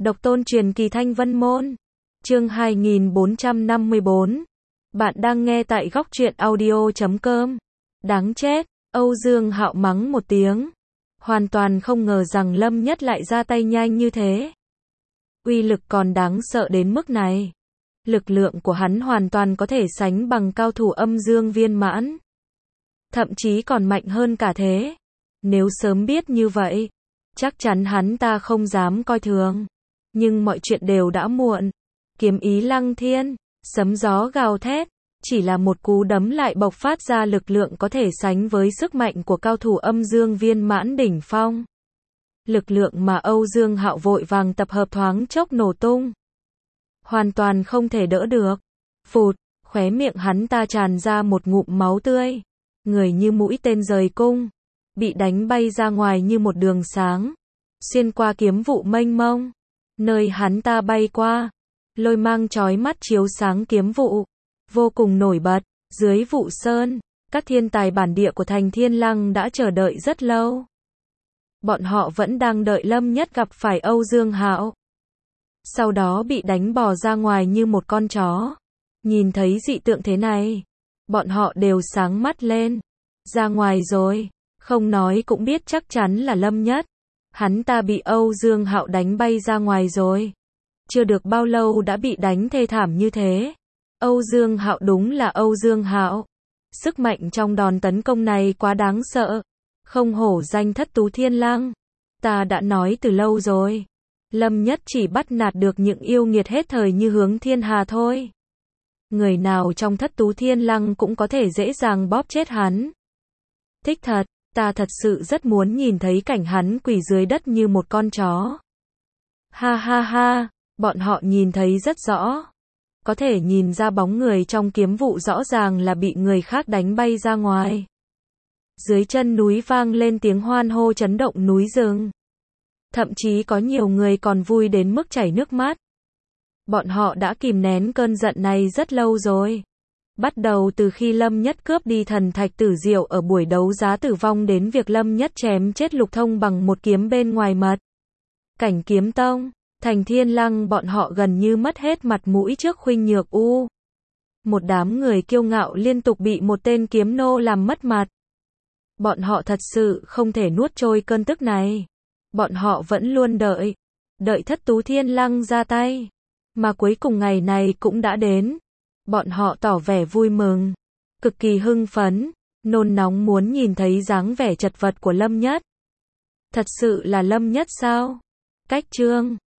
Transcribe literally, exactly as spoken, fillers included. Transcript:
Độc tôn truyền kỳ Thanh Vân Môn. Chương hai nghìn bốn trăm năm mươi bốn. Bạn đang nghe tại góc truyện audio chấm com. Đáng chết, Âu Dương Hạo mắng một tiếng. Hoàn toàn không ngờ rằng Lâm Nhất lại ra tay nhanh như thế. Uy lực còn đáng sợ đến mức này. Lực lượng của hắn hoàn toàn có thể sánh bằng cao thủ âm dương viên mãn. Thậm chí còn mạnh hơn cả thế. Nếu sớm biết như vậy, chắc chắn hắn ta không dám coi thường. Nhưng mọi chuyện đều đã muộn. Kiếm ý lăng thiên, sấm gió gào thét, chỉ là một cú đấm lại bộc phát ra lực lượng có thể sánh với sức mạnh của cao thủ âm dương viên mãn đỉnh phong. Lực lượng mà Âu Dương Hạo vội vàng tập hợp thoáng chốc nổ tung. Hoàn toàn không thể đỡ được. Phụt, khóe miệng hắn ta tràn ra một ngụm máu tươi. Người như mũi tên rời cung, bị đánh bay ra ngoài như một đường sáng, xuyên qua kiếm vụ mênh mông. Nơi hắn ta bay qua, lôi mang chói mắt chiếu sáng kiếm vụ, vô cùng nổi bật. Dưới vụ sơn, các thiên tài bản địa của thành Thiên Lăng đã chờ đợi rất lâu. Bọn họ vẫn đang đợi Lâm Nhất gặp phải Âu Dương Hạo. Sau đó bị đánh bò ra ngoài như một con chó. Nhìn thấy dị tượng thế này, bọn họ đều sáng mắt lên. Ra ngoài rồi, không nói cũng biết chắc chắn là Lâm Nhất. Hắn ta bị Âu Dương Hạo đánh bay ra ngoài rồi. Chưa được bao lâu đã bị đánh thê thảm như thế. Âu Dương Hạo đúng là Âu Dương Hạo. Sức mạnh trong đòn tấn công này quá đáng sợ. Không hổ danh Thất Tú Thiên Lăng. Ta đã nói từ lâu rồi. Lâm Nhất chỉ bắt nạt được những yêu nghiệt hết thời như Hướng Thiên Hà thôi. Người nào trong Thất Tú Thiên Lăng cũng có thể dễ dàng bóp chết hắn. Thích thật, ta thật sự rất muốn nhìn thấy cảnh hắn quỳ dưới đất như một con chó. Ha ha ha, bọn họ nhìn thấy rất rõ. Có thể nhìn ra bóng người trong kiếm vụ rõ ràng là bị người khác đánh bay ra ngoài. Dưới chân núi vang lên tiếng hoan hô chấn động núi rừng. Thậm chí có nhiều người còn vui đến mức chảy nước mắt. Bọn họ đã kìm nén cơn giận này rất lâu rồi. Bắt đầu từ khi Lâm Nhất cướp đi thần thạch tử diệu ở buổi đấu giá tử vong đến việc Lâm Nhất chém chết Lục Thông bằng một kiếm bên ngoài mật cảnh kiếm tông, thành Thiên Lăng bọn họ gần như mất hết mặt mũi trước Khuynh Nhược U. Một đám người kiêu ngạo liên tục bị một tên kiếm nô làm mất mặt. Bọn họ thật sự không thể nuốt trôi cơn tức này. Bọn họ vẫn luôn đợi, đợi Thất Tú Thiên Lăng ra tay. Mà cuối cùng ngày này cũng đã đến. Bọn họ tỏ vẻ vui mừng, cực kỳ hưng phấn, nôn nóng muốn nhìn thấy dáng vẻ chật vật của Lâm Nhất. Thật sự là Lâm Nhất sao? Cách chương